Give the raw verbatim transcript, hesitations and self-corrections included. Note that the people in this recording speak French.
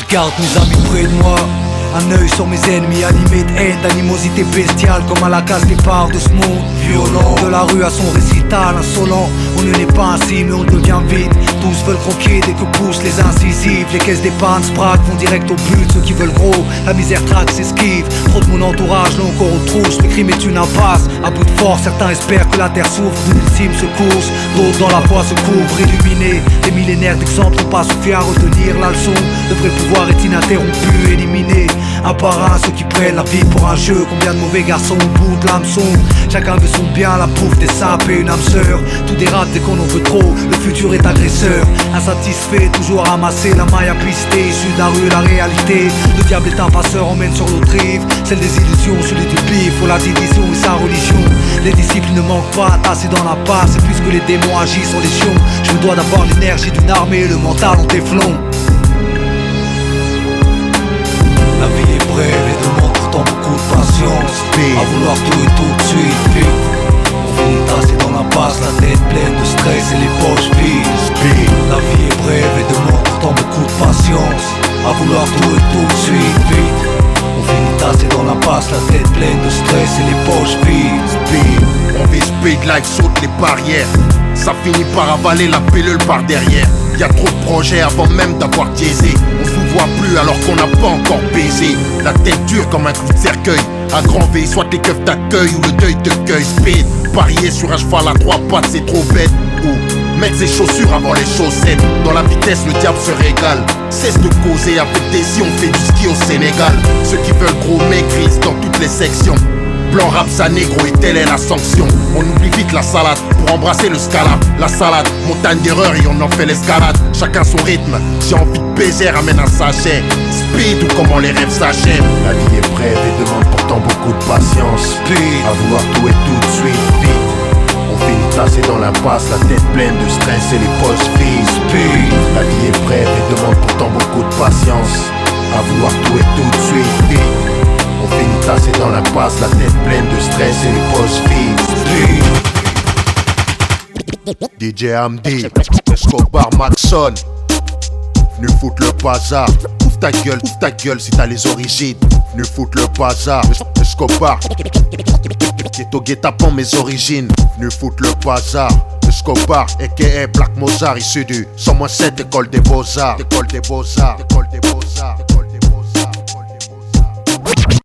garde mes amis près de moi. Un œil sur mes ennemis, animé de haine, d'animosité bestiale, comme à la case départ de ce monde violent. De la rue à son récital insolent, on ne n'est pas ainsi mais on devient vite. Tous veulent croquer dès que poussent les incisives. Les caisses d'épargne spraquent, vont direct au but. Ceux qui veulent gros, la misère traque, s'esquive. Trop de mon entourage, là encore aux trousses. Le crime est une impasse, à bout de force. Certains espèrent que la terre souffre d'une ultime secousse. D'autres dans la foi se couvrent, illuminés. Des millénaires d'exemples n'ont pas suffi à retenir la leçon. Le vrai pouvoir est ininterrompu, éliminé. Un par un, ceux qui prennent la vie pour un jeu. Combien de mauvais garçons au bout de l'hameçon. Chacun veut son bien, la bouffe des sapes et une âme sœur. Tout dérape dès qu'on en veut trop, le futur est agresseur. Insatisfait, toujours ramassé, la maille à pister. Issu de la rue, la réalité. Le diable est un passeur, emmène sur l'autre rive. Celle des illusions, celui du bif, faut la division et sa religion. Les disciples ne manquent pas, tassés dans la passe. Et puisque les démons agissent sur les chiens, je me dois d'avoir l'énergie d'une armée, le mental en téflon. La vie est brève et demande pourtant beaucoup de patience. À vouloir tout et tout de suite, vite. On finit tassé dans l'impasse, la tête pleine de stress et les poches vides. La vie est brève et demande pourtant beaucoup de patience. À vouloir tout et tout de suite, vite. On finit tassé dans l'impasse, la tête pleine de stress et les poches vides. On vise speed like saute les barrières. Ça finit par avaler la pilule par derrière. Y'a trop de projets avant même d'avoir diésé. On se voit plus alors qu'on n'a pas encore baisé. La tête dure comme un clou de cercueil. À grand V, soit les keufs t'accueillent ou le deuil te cueille. Speed, parier sur un cheval à trois pattes c'est trop bête. Ou mettre ses chaussures avant les chaussettes. Dans la vitesse le diable se régale. Cesse de causer avec des si on fait du ski au Sénégal. Ceux qui veulent gros maigrissent dans toutes les sections. Blanc rap sa négro et telle est la sanction. On oublie vite la salade pour embrasser le scalap. La salade, montagne d'erreurs et on en fait l'escalade. Chacun son rythme, j'ai envie de baiser, ramène un sachet. Speed ou comment les rêves s'achèvent. La vie est brève et demande pourtant beaucoup de patience. Speed, à vouloir tout et tout de suite, vite. On finit tassé dans l'impasse, la tête pleine de stress et les poches vides. speed. La vie est brève et demande pourtant beaucoup de patience. À vouloir tout et tout de suite, vite. On finit tassé dans l'impasse, la tête pleine de stress et les poches vides. D J Hamdi, Escobar Maxon. Venu foutre le bazar. Ouvre ta gueule, ouvre ta gueule si t'as les origines. Venu foutre le bazar. Escobar. Ghetto guet-apens mes origines. Venu foutre le bazar. Escobar, a k a. Black Mozart, issu du cent sept école des beaux-arts. École des beaux-arts, école des beaux-arts.